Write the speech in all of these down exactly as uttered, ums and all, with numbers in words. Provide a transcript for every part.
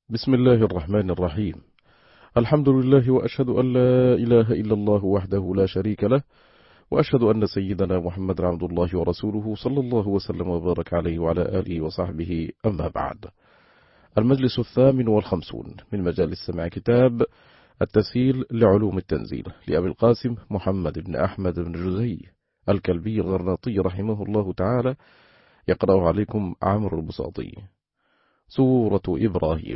بسم الله الرحمن الرحيم. الحمد لله، وأشهد أن لا إله إلا الله وحده لا شريك له، وأشهد أن سيدنا محمد عبد الله ورسوله صلى الله وسلم وبارك عليه وعلى آله وصحبه. أما بعد، المجلس الثامن والخمسون من مجالس سماع كتاب التسهيل لعلوم التنزيل لأبي القاسم محمد بن أحمد بن جزي الكلبي الغرناطي رحمه الله تعالى، يقرأ عليكم عمرو البساطي. سورة إبراهيم.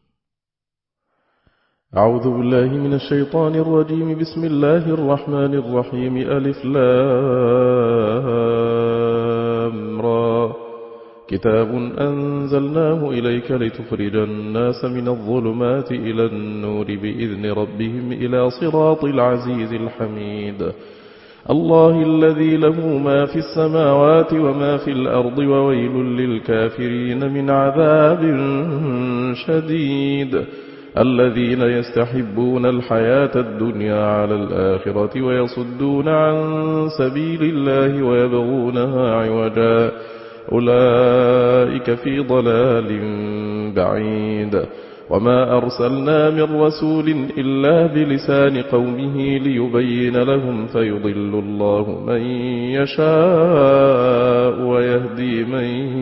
أعوذ بالله من الشيطان الرجيم. بسم الله الرحمن الرحيم. ألف لام را. كتاب أنزلناه إليك لتخرج الناس من الظلمات إلى النور بإذن ربهم إلى صراط العزيز الحميد. الله الذي له ما في السماوات وما في الأرض، وويل للكافرين من عذاب شديد. الذين يستحبون الحياة الدنيا على الآخرة ويصدون عن سبيل الله ويبغونها عوجا، أولئك في ضلال بعيد. وما أرسلنا من رسول إلا بلسان قومه ليبين لهم، فيضل الله من يشاء ويهدي من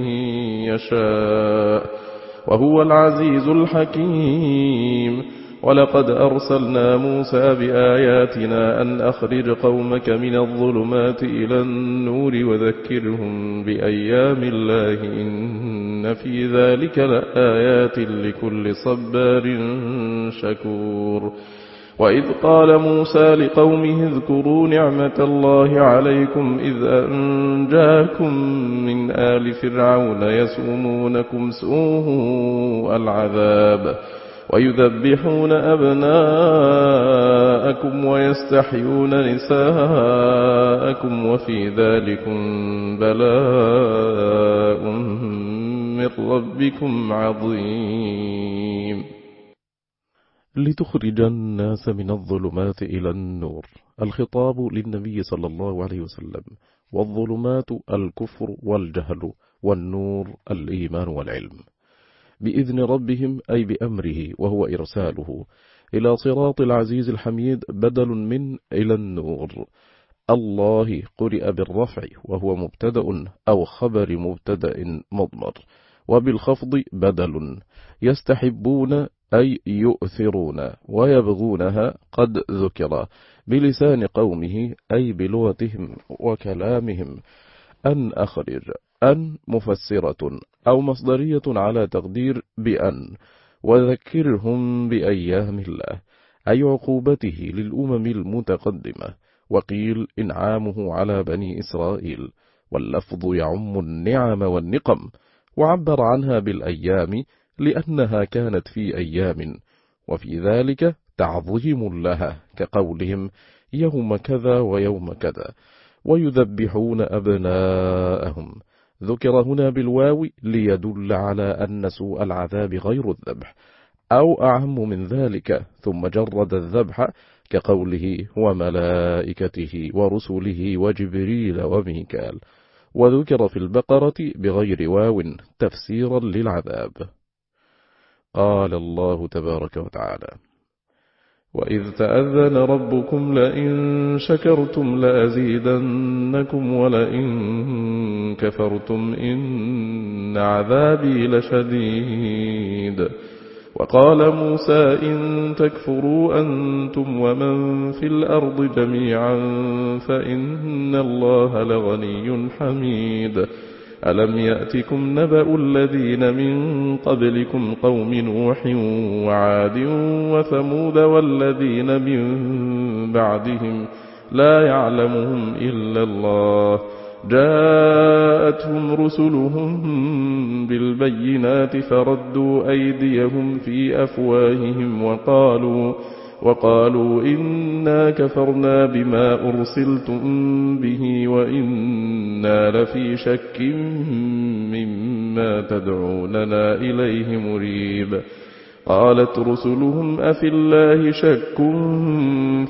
يشاء، وهو العزيز الحكيم. ولقد أرسلنا موسى بآياتنا أن أخرج قومك من الظلمات إلى النور وذكرهم بأيام الله، إن في ذلك لآيات لكل صبار شكور. وإذ قال موسى لقومه اذكروا نعمة الله عليكم إذ أنجاكم من آل فرعون يسومونكم سوء العذاب ويذبحون أبناءكم ويستحيون نساءكم، وفي ذلكم بلاء من ربكم عظيم. لتخرج الناس من الظلمات إلى النور. الخطاب للنبي صلى الله عليه وسلم، والظلمات الكفر والجهل، والنور الإيمان والعلم. بإذن ربهم أي بأمره وهو إرساله، إلى صراط العزيز الحميد بدل من إلى النور. الله قرئ بالرفع وهو مبتدأ أو خبر مبتدأ مضمر، وبالخفض بدل. يستحبون أي يؤثرون، ويبغونها قد ذكر بلسان قومه أي بلغتهم وكلامهم. أن أخرج، أن مفسرة أو مصدرية على تقدير بأن. وذكرهم بأيام الله أي عقوبته للأمم المتقدمة، وقيل إنعامه على بني إسرائيل، واللفظ يعم النعم والنقم، وعبر عنها بالأيام لأنها كانت في أيام، وفي ذلك تعظيم لها كقولهم يوم كذا ويوم كذا. ويذبحون أبناءهم، ذكر هنا بالواو ليدل على أن سوء العذاب غير الذبح، أو أعم من ذلك، ثم جرد الذبح كقوله وملائكته ورسله وجبريل وميكال. وذكر في البقرة بغير واو تفسيرا للعذاب. قال الله تبارك وتعالى: وإذ تأذن ربكم لئن شكرتم لأزيدنكم ولئن كفرتم إن عذابي لشديد. وقال موسى إن تكفروا أنتم ومن في الأرض جميعا فإن الله لغني حميد. ألم يأتكم نبأ الذين من قبلكم قوم نوح وعاد وثمود والذين من بعدهم لا يعلمهم إلا الله، جاءتهم رسلهم بالبينات فردوا أيديهم في أفواههم وقالوا وقالوا إنا كفرنا بما أرسلتم به وإنا لفي شك مما تدعوننا إليه مريب. قالت رسلهم أفي الله شك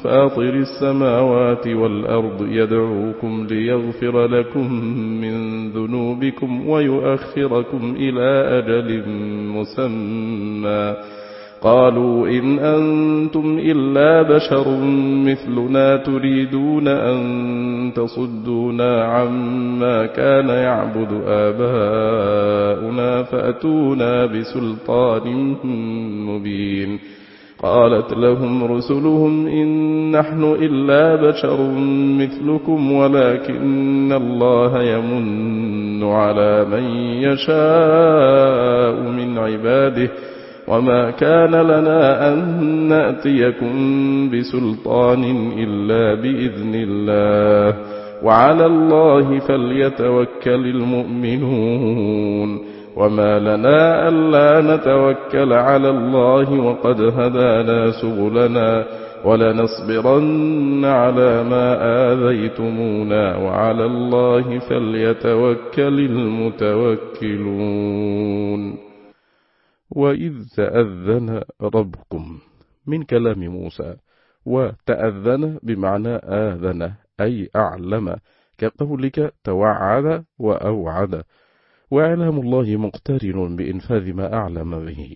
فاطر السماوات والأرض يدعوكم ليغفر لكم من ذنوبكم ويؤخركم إلى أجل مسمى. قالوا إن أنتم إلا بشر مثلنا تريدون أن تصدونا عما كان يعبد آباؤنا فأتونا بسلطان مبين. قالت لهم رسلهم إن نحن إلا بشر مثلكم ولكن الله يمن على من يشاء من عباده وما كان لنا أن نأتيكم بسلطان إلا بإذن الله وعلى الله فليتوكل المؤمنون. وما لنا ألا نتوكل على الله وقد هدانا سبلنا ولنصبرن على ما آذيتمونا وعلى الله فليتوكل المتوكلون. وإذ تأذن ربكم من كلام موسى، وتأذن بمعنى آذن أي أعلم، كقولك توعد وأوعد، وإعلام الله مقترن بإنفاذ ما أعلم به.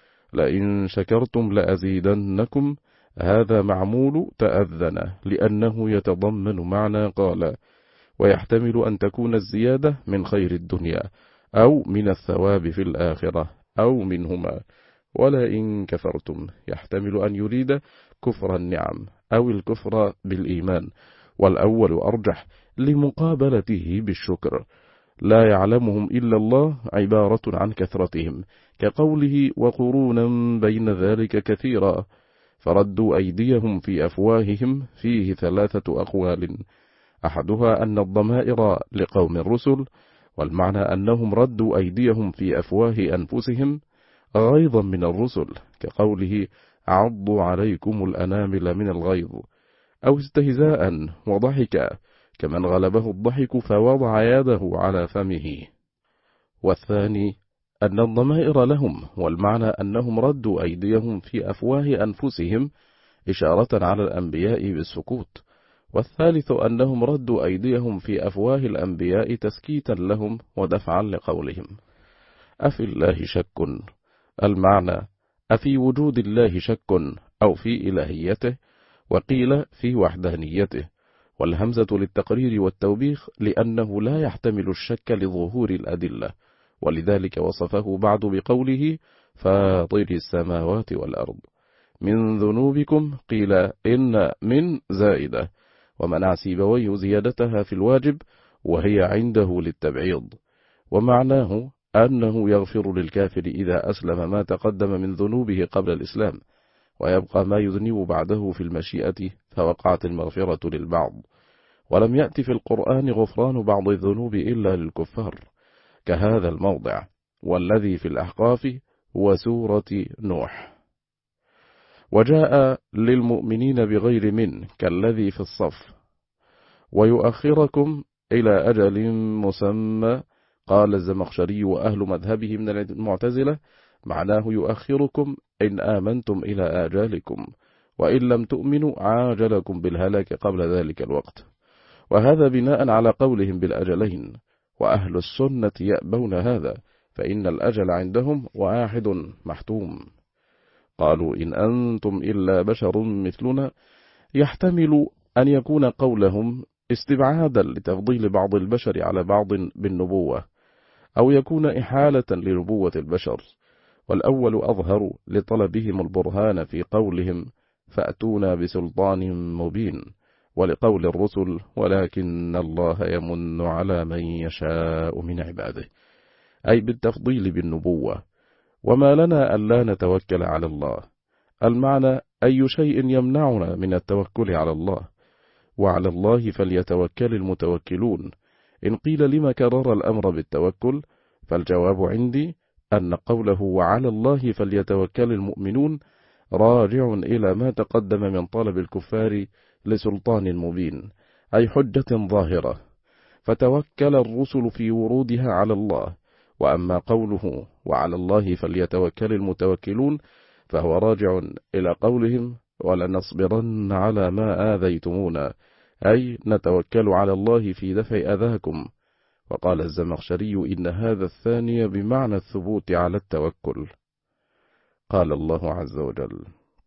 لئن شكرتم لأزيدنكم، هذا معمول تأذن لأنه يتضمن معنى قال، ويحتمل أن تكون الزيادة من خير الدنيا أو من الثواب في الآخرة أو منهما. ولئن كفرتم يحتمل أن يريد كفر النعم أو الكفر بالإيمان، والأول أرجح لمقابلته بالشكر. لا يعلمهم إلا الله عبارة عن كثرتهم، كقوله وقرونا بين ذلك كثيرا. فردوا أيديهم في أفواههم فيه ثلاثة أقوال، أحدها أن الضمائر لقوم الرسل، والمعنى أنهم ردوا أيديهم في أفواه أنفسهم غيظا من الرسل، كقوله عضوا عليكم الأنامل من الغيظ، أو استهزاء وضحكا كمن غلبه الضحك فوضع يده على فمه. والثاني أن الضمائر لهم، والمعنى أنهم ردوا أيديهم في أفواه أنفسهم إشارة على الأنبياء بالسكوت. والثالث أنهم ردوا أيديهم في أفواه الأنبياء تسكيتا لهم ودفعا لقولهم. أفي الله شك، المعنى أفي وجود الله شك أو في إلهيته، وقيل في وحدانيته، والهمزة للتقرير والتوبيخ لأنه لا يحتمل الشك لظهور الأدلة، ولذلك وصفه بعد بقوله فاطر السماوات والأرض. من ذنوبكم قيل إن من زائدة، ومنع سيبويه زيادتها في الواجب وهي عنده للتبعيض، ومعناه أنه يغفر للكافر إذا أسلم ما تقدم من ذنوبه قبل الإسلام، ويبقى ما يذنب بعده في المشيئة، فوقعت المغفرة للبعض. ولم يأتي في القرآن غفران بعض الذنوب إلا للكفار كهذا الموضع، والذي في الأحقاف وسورة نوح. وجاء للمؤمنين بغير من كالذي في الصف. ويؤخركم إلى أجل مسمى، قال الزمخشري وأهل مذهبه من المعتزلة معناه يؤخركم إن آمنتم إلى آجالكم، وإن لم تؤمنوا عاجلكم بالهلاك قبل ذلك الوقت، وهذا بناء على قولهم بالأجلين، وأهل السنة يأبون هذا، فإن الأجل عندهم واحد محتوم. قالوا إن أنتم إلا بشر مثلنا، يحتمل أن يكون قولهم استبعادا لتفضيل بعض البشر على بعض بالنبوة، أو يكون إحالة لنبوة البشر، والأول أظهر لطلبهم البرهان في قولهم فأتونا بسلطان مبين، ولقول الرسل ولكن الله يمن على من يشاء من عباده، أي بالتفضيل بالنبوة. وما لنا ألا نتوكل على الله، المعنى أي شيء يمنعنا من التوكل على الله، وعلى الله فليتوكل المتوكلون. إن قيل لما كرر الأمر بالتوكل، فالجواب عندي أن قوله وعلى الله فليتوكل المؤمنون راجع إلى ما تقدم من طلب الكفار لسلطان مبين، أي حجة ظاهرة، فتوكل الرسل في ورودها على الله. وأما قوله وعلى الله فليتوكل المتوكلون فهو راجع إلى قولهم ولنصبرن على ما آذيتمونا، أي نتوكل على الله في دفع أذاكم، وقال الزمخشري إن هذا الثاني بمعنى الثبوت على التوكل. قال الله عز وجل: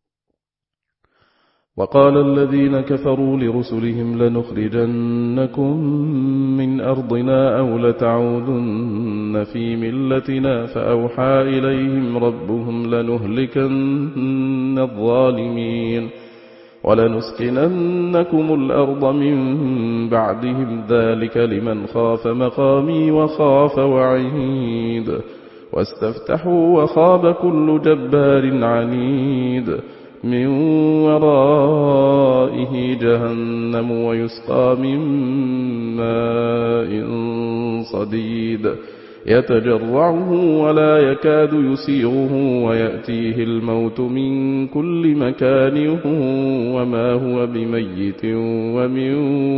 وقال الذين كفروا لرسلهم لنخرجنكم من أرضنا أو لتعودن في ملتنا فأوحى إليهم ربهم لنهلكن الظالمين ولنسكننكم الأرض من بعدهم ذلك لمن خاف مقامي وخاف وعيد واستفتحوا وخاب كل جبار عنيد من ورائه جهنم ويسقى من ماء صديد يتجرعه ولا يكاد يسيغه ويأتيه الموت من كل مكان وما هو بميت ومن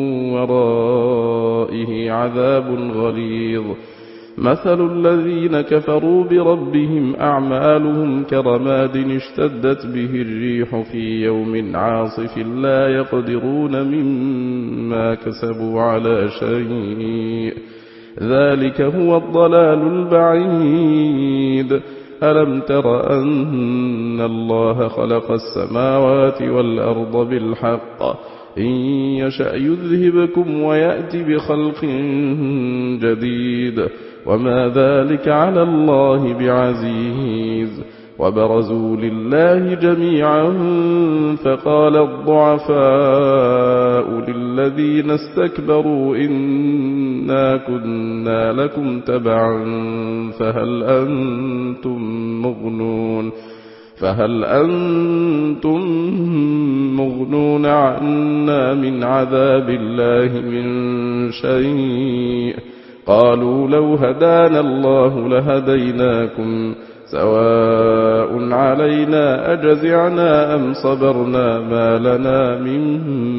ورائه عذاب غليظ مثل الذين كفروا بربهم أعمالهم كرماد اشتدت به الريح في يوم عاصف لا يقدرون مما كسبوا على شيء ذلك هو الضلال البعيد ألم تر أن الله خلق السماوات والأرض بالحق إن يشأ يذهبكم ويأتي بخلق جديد وما ذلك على الله بعزيز وبرزوا لله جميعا فقال الضعفاء للذين استكبروا إنا كنا لكم تبعا فهل أنتم مغنون فهل أنتم مغنون عنا من عذاب الله من شيء قالوا لو هدانا الله لهديناكم سواء علينا أجزعنا أم صبرنا ما لنا من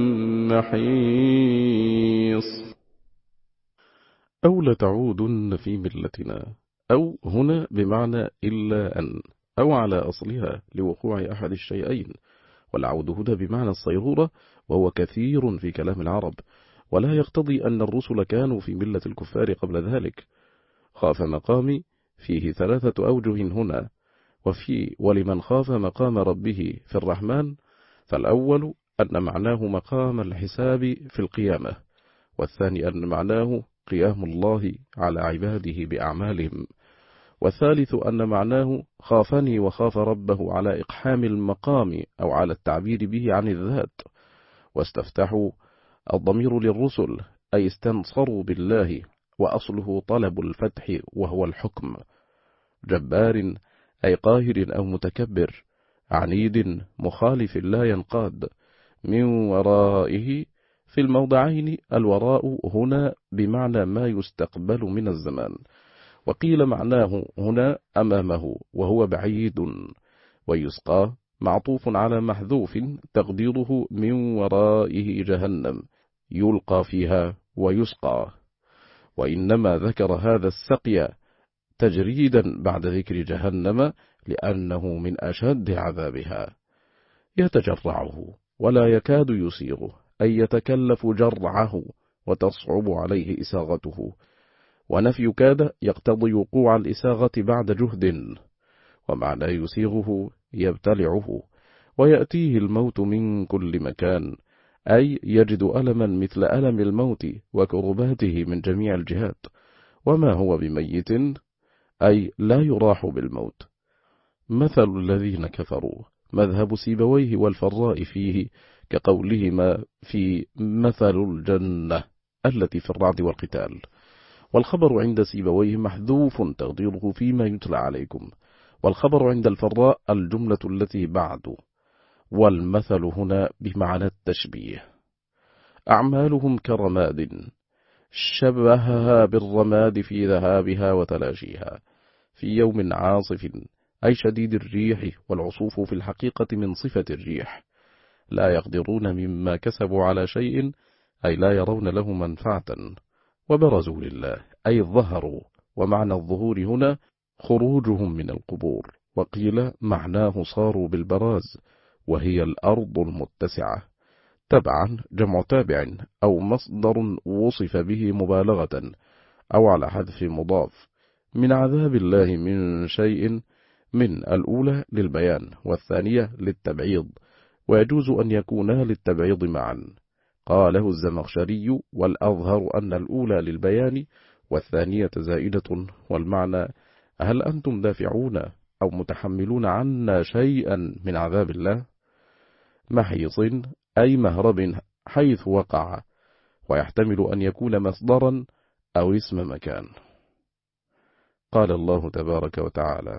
محيص. أو لتعودن في ملتنا، أو هنا بمعنى إلا أن، أو على أصلها لوقوع أحد الشيئين، والعود هنا بمعنى الصيرورة وهو كثير في كلام العرب، ولا يقتضي أن الرسل كانوا في ملة الكفار قبل ذلك. خاف مقامي فيه ثلاثة أوجه هنا، وفي ولمن خاف مقام ربه في الرحمن، فالأول أن معناه مقام الحساب في القيامة، والثاني أن معناه قيام الله على عباده بأعمالهم، والثالث أن معناه خافني وخاف ربه على إقحام المقام أو على التعبير به عن الذات. واستفتحوا الضمير للرسل أي استنصروا بالله، وأصله طلب الفتح وهو الحكم. جبار أي قاهر أو متكبر، عنيد مخالف لا ينقاد. من ورائه في الموضعين الوراء هنا بمعنى ما يستقبل من الزمان، وقيل معناه هنا أمامه وهو بعيد. ويسقى معطوف على محذوف تقديره من ورائه جهنم يلقى فيها ويسقى، وإنما ذكر هذا السقي تجريدا بعد ذكر جهنم لأنه من أشد عذابها. يتجرعه ولا يكاد يسيغه أي يتكلف جرعه وتصعب عليه إساغته، ونفي كاد يقتضي وقوع الإساغة بعد جهد، ومعنى يسيغه يبتلعه. ويأتيه الموت من كل مكان أي يجد ألما مثل ألم الموت وكرباته من جميع الجهات. وما هو بميت أي لا يراح بالموت. مثل الذين كفروا مذهب سيبويه والفراء فيه كقولهما في مثل الجنة التي في الرعد والقتال، والخبر عند سيبويه محذوف تقديره فيما يتلى عليكم، والخبر عند الفراء الجملة التي بعد. والمثل هنا بمعنى التشبيه. أعمالهم كرماد شبهها بالرماد في ذهابها وتلاشيها في يوم عاصف أي شديد الريح، والعصوف في الحقيقة من صفة الريح. لا يقدرون مما كسبوا على شيء أي لا يرون له منفعة. وبرزوا لله أي ظهروا، ومعنى الظهور هنا خروجهم من القبور، وقيل معناه صاروا بالبراز وهي الأرض المتسعة. تبعا جمع تابع أو مصدر وصف به مبالغة، أو على حذف مضاف. من عذاب الله من شيء، من الأولى للبيان والثانية للتبعيض، ويجوز أن يكونا للتبعيض معا. قاله الزمخشري: والأظهر أن الأولى للبيان والثانية زائدة، والمعنى: هل أنتم دافعون أو متحملون عنا شيئا من عذاب الله؟ محيص أي مهرب حيث وقع، ويحتمل أن يكون مصدرا أو اسم مكان. قال الله تبارك وتعالى: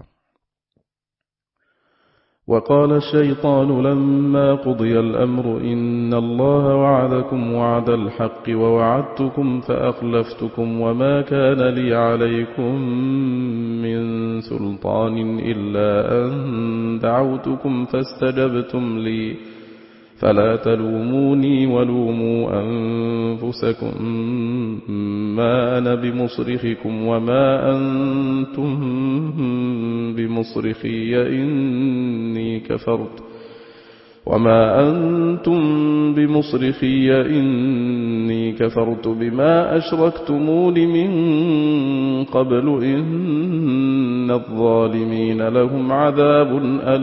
وقال الشيطان لما قضي الأمر إن الله وعدكم وعد الحق ووعدتكم فأخلفتكم وما كان لي عليكم من سلطان إلا أن دعوتكم فاستجبتم لي فلا تلوموني ولوموا أنفسكم ما أنا بمصرخكم وما أنتم بمصرخي إني كفرت وما أنتم بمصرخي إني كفرت بما أشركتمون من قبل إن الظالمين لهم عذاب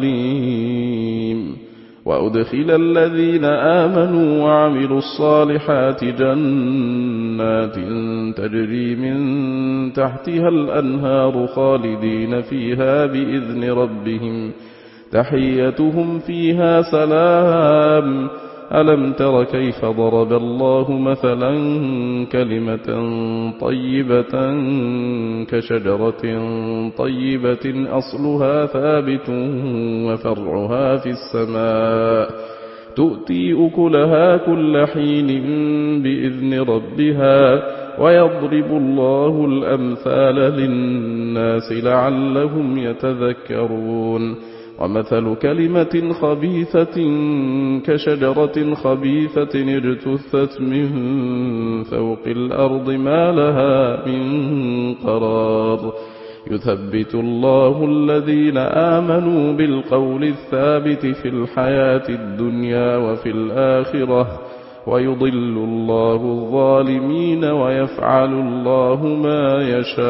أليم. وأدخل الذين آمنوا وعملوا الصالحات جنات تجري من تحتها الأنهار خالدين فيها بإذن ربهم تحيتهم فيها سلام. ألم تر كيف ضرب الله مثلا كلمة طيبة كشجرة طيبة أصلها ثابت وفرعها في السماء تؤتي أكلها كل حين بإذن ربها ويضرب الله الأمثال للناس لعلهم يتذكرون. ومثل كلمة خبيثة كشجرة خبيثة اجتثت من فوق الأرض ما لها من قرار. يثبت الله الذين آمنوا بالقول الثابت في الحياة الدنيا وفي الآخرة ويضل الله الظالمين ويفعل الله ما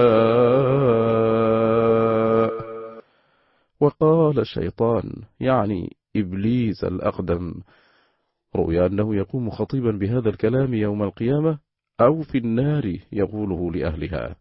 يشاء. وقال الشيطان يعني إبليس الأقدم. رؤيا أنه يقوم خطيبا بهذا الكلام يوم القيامة أو في النار يقوله لأهلها.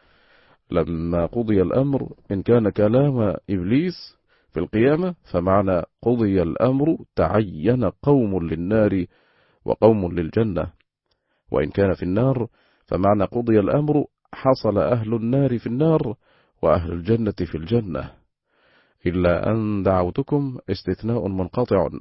لما قضي الأمر إن كان كلام إبليس في القيامة فمعنى قضي الأمر تعين قوم للنار وقوم للجنة، وإن كان في النار فمعنى قضي الأمر حصل أهل النار في النار وأهل الجنة في الجنة. إلا أن دعوتكم استثناء منقطع،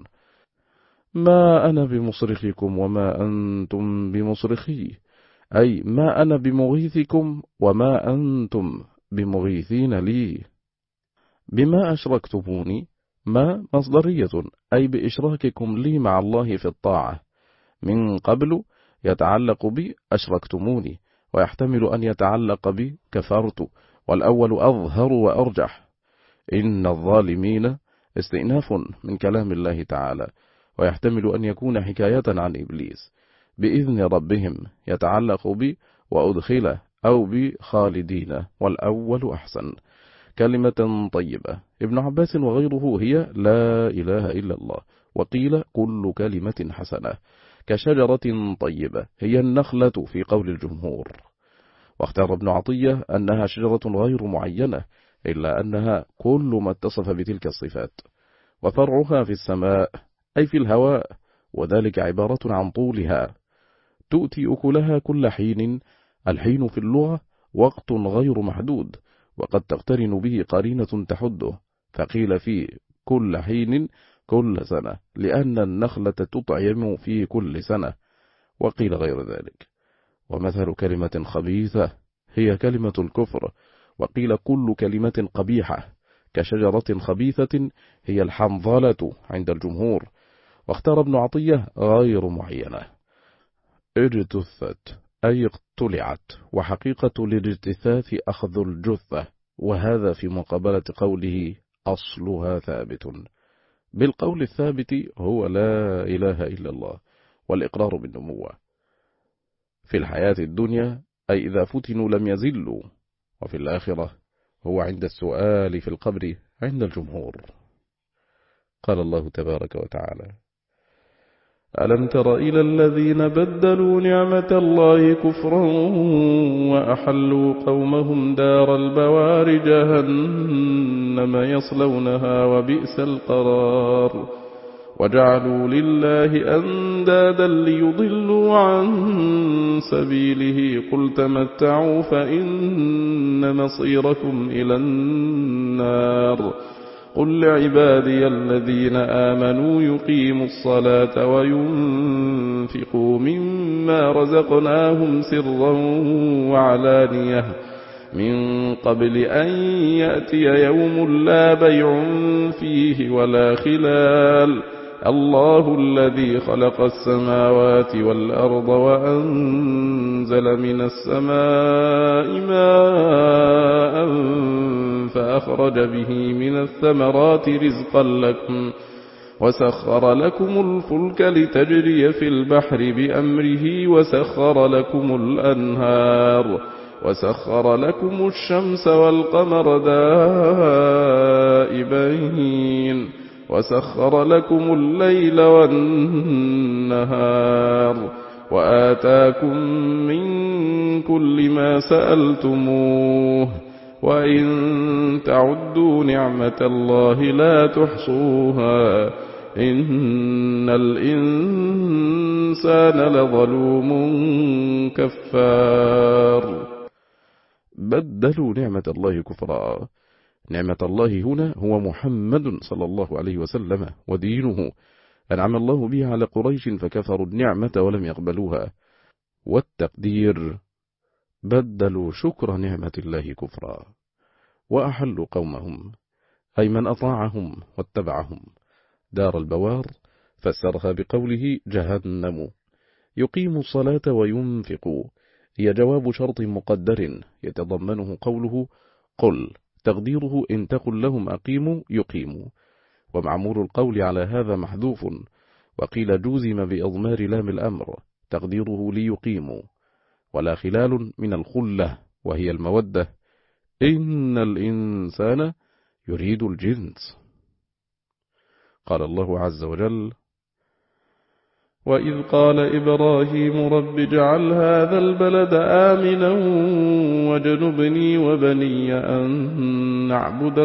ما أنا بمصرخكم وما أنتم بمصرخي، أي ما أنا بمغيثكم وما أنتم بمغيثين لي. بما أشركتموني ما مصدرية، أي بإشراككم لي مع الله في الطاعة. من قبل يتعلق بي أشركتموني، ويحتمل أن يتعلق بي كفرت، والأول أظهر وأرجح. إن الظالمين استئناف من كلام الله تعالى، ويحتمل أن يكون حكاية عن إبليس. بإذن ربهم يتعلق بي وأدخل أو بخالدين، والأول أحسن. كلمة طيبة ابن عباس وغيره هي لا إله إلا الله، وقيل كل كلمة حسنة. كشجرة طيبة هي النخلة في قول الجمهور. واختار ابن عطية أنها شجرة غير معينة، إلا أنها كل ما اتصف بتلك الصفات. وفرعها في السماء أي في الهواء، وذلك عبارة عن طولها. تؤتي أكلها كل حين. الحين في اللغة وقت غير محدود، وقد تقترن به قرينة تحده، فقيل في كل حين كل سنة، لأن النخلة تطعم في كل سنة، وقيل غير ذلك. ومثل كلمة خبيثة هي كلمة الكفر، وقيل كل كلمة قبيحة. كشجرة خبيثة هي الحنظلة عند الجمهور. واختار ابن عطية غير معينة. اجتثت أي اقتلعت، وحقيقة الاجتثاث أخذ الجثة، وهذا في مقابلة قوله أصلها ثابت. بالقول الثابت هو لا إله إلا الله، والإقرار بالنبوة. في الحياة الدنيا أي إذا فتنوا لم يزلوا. وفي الآخرة هو عند السؤال في القبر عند الجمهور. قال الله تبارك وتعالى: ألم تر إلى الذين بدلوا نعمة الله كفرا وأحلوا قومهم دار البوار جهنم يصلونها وبئس القرار وجعلوا لله أندادا ليضلوا عن سبيله قل تمتعوا فإن مصيركم إلى النار قل لعبادي الذين آمنوا يقيموا الصلاة وينفقوا مما رزقناهم سرا وعلانية من قبل أن يأتي يوم لا بيع فيه ولا خلال الله الذي خلق السماوات والأرض وأنزل من السماء ماء فأخرج به من الثمرات رزقا لكم وسخر لكم الفلك لتجري في البحر بأمره وسخر لكم الأنهار وسخر لكم الشمس والقمر دائبين وسخر لكم الليل والنهار وآتاكم من كل ما سألتموه وإن تعدوا نعمة الله لا تحصوها إن الإنسان لظلوم كفار. بدلوا نعمة الله كفرا. نعمة الله هنا هو محمد صلى الله عليه وسلم ودينه، أنعم الله به على قريش فكفروا النعمة ولم يقبلوها. والتقدير: بدلوا شكر نعمة الله كفرا وأحلوا قومهم، أي من أطاعهم واتبعهم، دار البوار فسرها بقوله جهنم. يقيموا الصلاة وينفقوا هي جواب شرط مقدر يتضمنه قوله قل، تقديره إن تقل لهم أقيموا يقيموا، ومعمول القول على هذا محذوف، وقيل جوزم بإضمار لام الأمر تقديره ليقيموا، ولا خلال من الخلة وهي المودة. إن الإنسان يريد الجنس. قال الله عز وجل: وإذ قال إبراهيم رب اجعل هذا البلد آمنا واجنبني وبني أن نعبد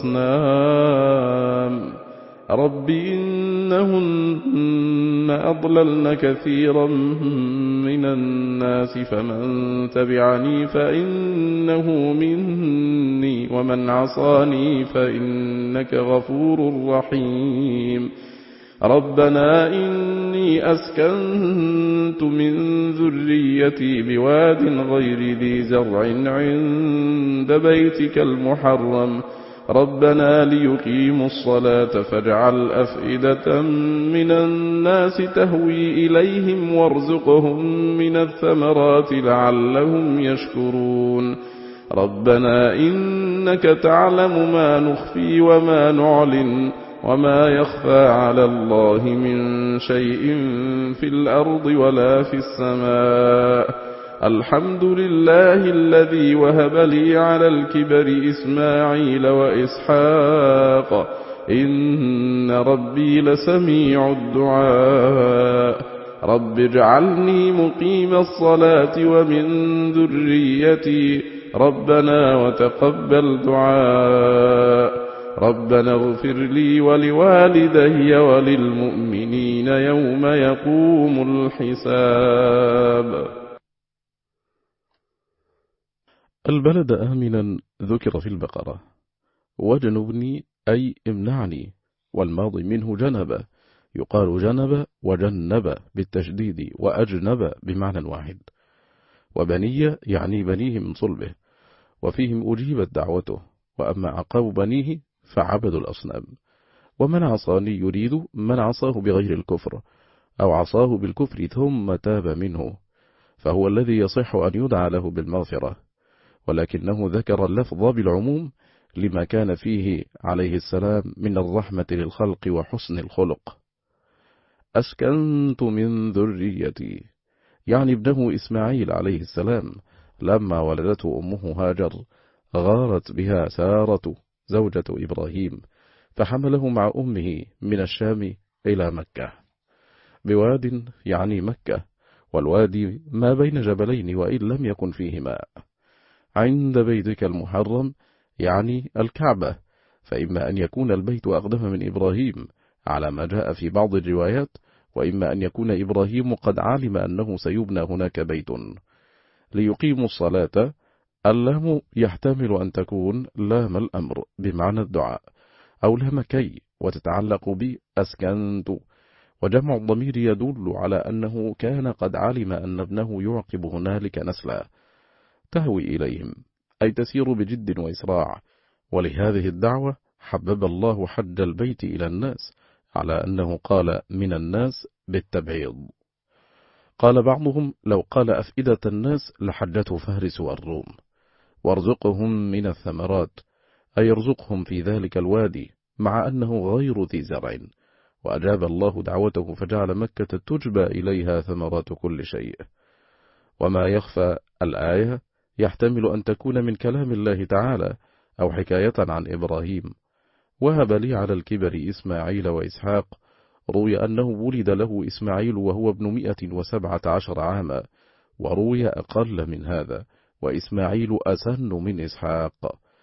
الأصنام رب إنهن أضللن كثيرا من الناس فمن تبعني فإنه مني ومن عصاني فإنك غفور رحيم. ربنا إني أسكنت من ذريتي بواد غير ذي زرع عند بيتك المحرم ربنا ليقيموا الصلاة فاجعل أفئدة من الناس تهوي إليهم وارزقهم من الثمرات لعلهم يشكرون. ربنا إنك تعلم ما نخفي وما نعلن وما يخفى على الله من شيء في الأرض ولا في السماء. الحمد لله الذي وهب لي على الكبر إسماعيل وإسحاق إن ربي لسميع الدعاء. رب اجعلني مقيم الصلاة ومن ذريتي ربنا وتقبل دعاء. ربنا اغفر لي ولوالدي وللمؤمنين يوم يقوم الحساب. البلد آمنا ذكر في البقرة، واجنبني أي امنعني، والماضي منه جنب، يقال جنب وجنب بالتشديد، وأجنب بمعنى واحد. وبني يعني بنيه من صلبه، وفيهم أجيبت دعوته، وأما عقاب بنيه فعبدوا الأصنام. ومن عصاني يريد من عصاه بغير الكفر أو عصاه بالكفر ثم تاب منه، فهو الذي يصح أن يدعى له بالمغفرة، ولكنه ذكر اللفظ بالعموم لما كان فيه عليه السلام من الرحمة للخلق وحسن الخلق. أسكنت من ذريتي يعني ابنه إسماعيل عليه السلام لما ولدته أمه هاجر غارت بها سارة زوجة إبراهيم، فحمله مع أمه من الشام إلى مكة بواد يعني مكة، والوادي ما بين جبلين وإن لم يكن فيه ماء، عند بيتك المحرم يعني الكعبة، فإما أن يكون البيت أقدم من إبراهيم على ما جاء في بعض الروايات، وإما أن يكون إبراهيم قد علم أنه سيبنى هناك بيت ليقيموا الصلاة. اللام يحتمل أن تكون لام الأمر بمعنى الدعاء، أو لام كي وتتعلق بأسكنت، وجمع الضمير يدل على أنه كان قد علم أن ابنه يعقب هنالك نسلا تهوي إليهم، أي تسير بجد وإسراع. ولهذه الدعوة حبب الله حج البيت إلى الناس على أنه قال من الناس بالتبعيض. قال بعضهم لو قال أفئدة الناس لحجته فارس والروم. وارزقهم من الثمرات، أي يرزقهم في ذلك الوادي مع أنه غير ذي زرع. وأجاب الله دعوته فجعل مكة تجبى إليها ثمرات كل شيء. وما يخفى الآية يحتمل أن تكون من كلام الله تعالى أو حكاية عن إبراهيم. وهب لي على الكبر إسماعيل وإسحاق، روي أنه ولد له إسماعيل وهو ابن مئة وسبعة عشر عاما، وروي أقل من هذا، وإسماعيل أسن من إسحاق.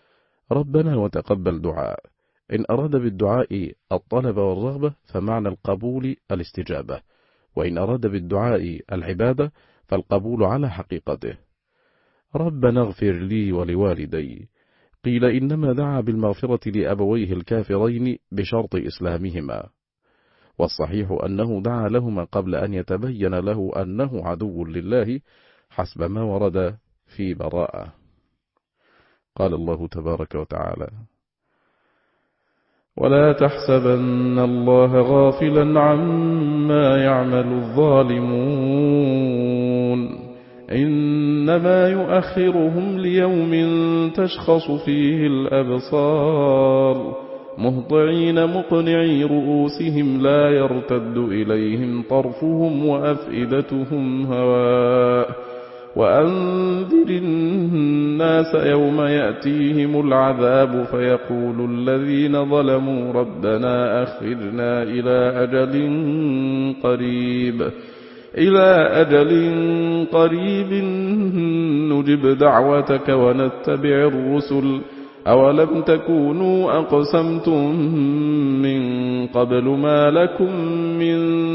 ربنا وتقبل دعاء، إن أراد بالدعاء الطلب والرغبة فمعنى القبول الاستجابة، وإن أراد بالدعاء العبادة فالقبول على حقيقته. ربنا اغفر لي ولوالدي، قيل إنما دعا بالمغفرة لأبويه الكافرين بشرط إسلامهما، والصحيح أنه دعا لهما قبل أن يتبين له أنه عدو لله حسب ما ورد في براءة. قال الله تبارك وتعالى: ولا تحسبن الله غافلا عما يعمل الظالمون، إنما يؤخرهم ليوم تشخص فيه الأبصار، مهطعين مقنعي رؤوسهم لا يرتد إليهم طرفهم وأفئدتهم هواء. وأنذر الناس يوم يأتيهم العذاب فيقول الذين ظلموا ربنا أخرنا إلى أجل قريب إلى أجل قريب نجب دعوتك ونتبع الرسل أولم تكونوا أقسمتم من قبل ما لكم من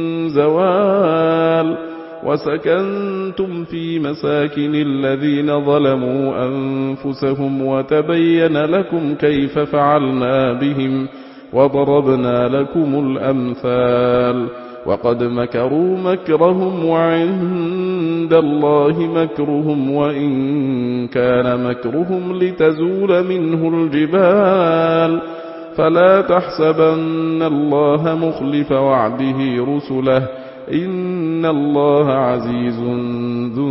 زوال وسكنتم في مساكن الذين ظلموا أنفسهم وتبين لكم كيف فعلنا بهم وضربنا لكم الأمثال وقد مكروا مكرهم وعند الله مكرهم وإن كان مكرهم لتزول منه الجبال فلا تحسبن الله مخلف وعده رسله إن الله عزيز ذو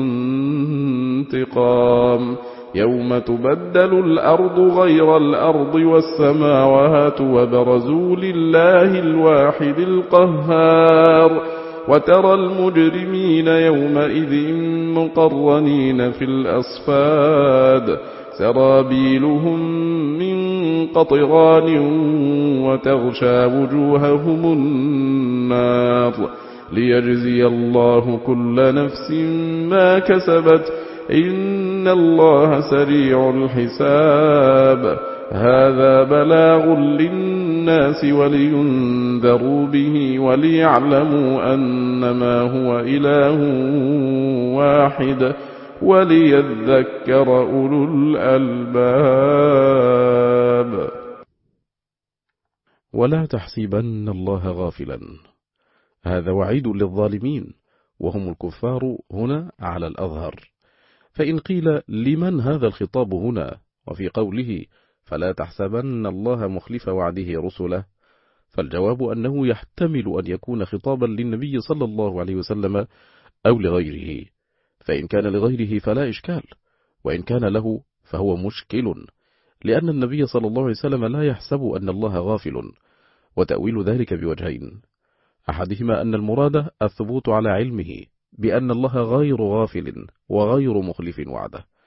انتقام يوم تبدل الأرض غير الأرض والسماوات وبرزوا لله الواحد القهار وترى المجرمين يومئذ مقرنين في الأصفاد سرابيلهم من قطران وتغشى وجوههم النار ليجزي الله كل نفس ما كسبت إن الله سريع الحساب هذا بلاغ للناس ولينذروا به وليعلموا أنما هو إله واحد وليذكر أولو الألباب. ولا تحسبن الله غافلا، هذا وعيد للظالمين وهم الكفار هنا على الأظهر. فإن قيل لمن هذا الخطاب هنا وفي قوله فلا تحسبن الله مخلف وعده رسله، فالجواب أنه يحتمل أن يكون خطابا للنبي صلى الله عليه وسلم أو لغيره، فإن كان لغيره فلا إشكال، وإن كان له فهو مشكل، لأن النبي صلى الله عليه وسلم لا يحسب أن الله غافل. وتأويل ذلك بوجهين، أحدهما أن المراد الثبوت على علمه بأن الله غير غافل وغير مخلف وعده،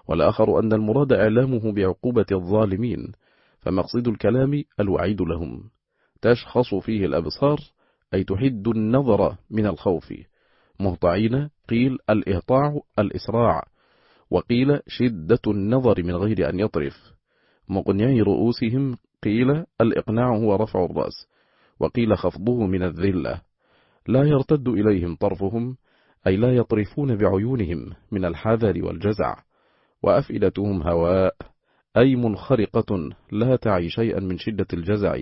والآخر أن المراد إعلامه بعقوبة الظالمين، فمقصد الكلام الوعيد لهم. تشخص فيه الأبصار أي تحد النظر من الخوف. مهطعين قيل الإهطاع الإسراع، وقيل شدة النظر من غير أن يطرف. مقنعي رؤوسهم قيل الإقناع هو رفع الرأس، وقيل خفضه من الذلة. لا يرتد إليهم طرفهم أي لا يطرفون بعيونهم من الحذر والجزع. وأفئدتهم هواء أي منخرقة لا تعي شيئا من شدة الجزع،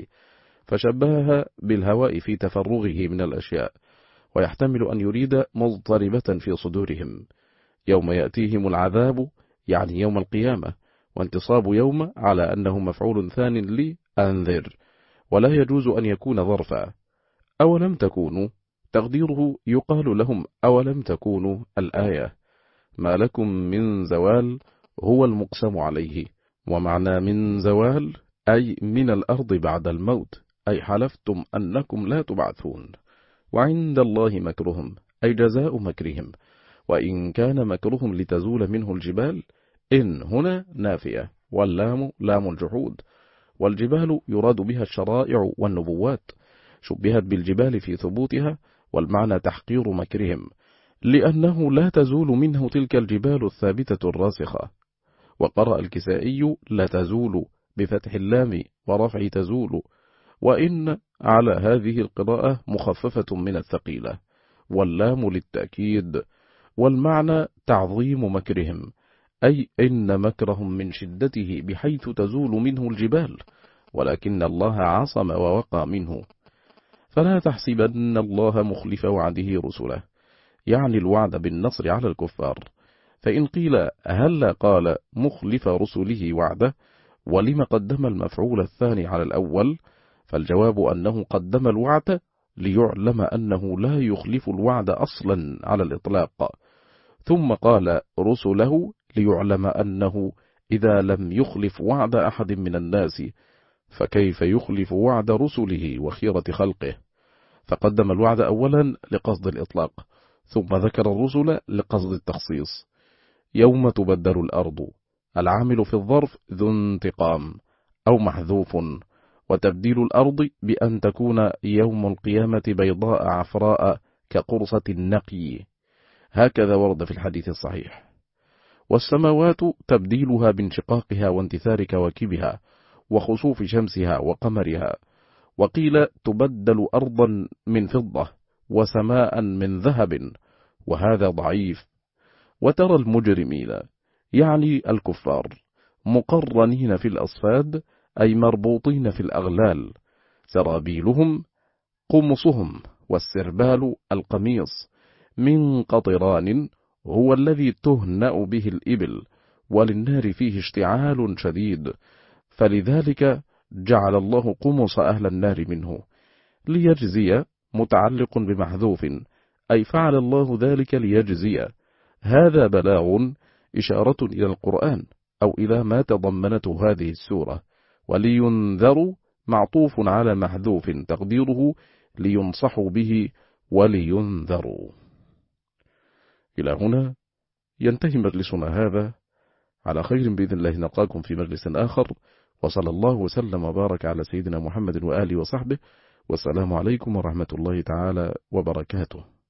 فشبهها بالهواء في تفرغه من الأشياء، ويحتمل أن يريد مضطربة في صدورهم. يوم يأتيهم العذاب يعني يوم القيامة، وانتصاب يوم على أنه مفعول ثان لأنذر، ولا يجوز أن يكون ظرفا. أولم تكونوا تقديره يقال لهم أولم تكونوا الآية. ما لكم من زوال هو المقسم عليه، ومعنى من زوال أي من الأرض بعد الموت، أي حلفتم أنكم لا تبعثون. وعند الله مكرهم أي جزاء مكرهم، وإن كان مكرهم لتزول منه الجبال، إن هنا نافية، واللام لام الجحود. والجبال يراد بها الشرائع والنبوات، شبهت بالجبال في ثبوتها، والمعنى تحقير مكرهم، لأنه لا تزول منه تلك الجبال الثابتة الراسخة. وقرأ الكسائي لا تزول بفتح اللام ورفع تزول، وإن على هذه القراءة مخففة من الثقيلة، واللام للتأكيد. والمعنى تعظيم مكرهم، أي إن مكرهم من شدته بحيث تزول منه الجبال، ولكن الله عصم ووقى منه. فلا تحسبن الله مخلف وعده رسله، يعني الوعد بالنصر على الكفار. فإن قيل هل قال مخلف رسله وعده، ولم قدم المفعول الثاني على الأول، فالجواب أنه قدم الوعد ليعلم أنه لا يخلف الوعد أصلا على الإطلاق، ثم قال رسله ليعلم أنه إذا لم يخلف وعد أحد من الناس فكيف يخلف وعد رسله وخيرة خلقه. فقدم الوعد أولا لقصد الإطلاق، ثم ذكر الرسل لقصد التخصيص. يوم تبدل الأرض، العامل في الظرف ذو انتقام أو محذوف، وتبديل الأرض بأن تكون يوم القيامة بيضاء عفراء كقرصة النقي، هكذا ورد في الحديث الصحيح. والسماوات تبديلها بانشقاقها وانتثار كواكبها وخسوف شمسها وقمرها. وقيل تبدل أرضا من فضة وسماء من ذهب، وهذا ضعيف. وترى المجرمين يعني الكفار مقرنين في الأصفاد أي مربوطين في الأغلال، سرابيلهم قمصهم، والسربال القميص، من قطران هو الذي تهنأ به الإبل، وللنار فيه اشتعال شديد، فلذلك جعل الله قمص أهل النار منه. ليجزي متعلق بمحذوف، أي فعل الله ذلك ليجزي. هذا بلاغ إشارة إلى القرآن أو إلى ما تضمنته هذه السورة. ولينذروا معطوف على محذوف تقديره لينصحوا به ولينذروا. إلى هنا ينتهي مجلسنا هذا، على خير بإذن الله نلقاكم في مجلس آخر، وصلى الله وسلم وبارك على سيدنا محمد وآله وصحبه، والسلام عليكم ورحمة الله تعالى وبركاته.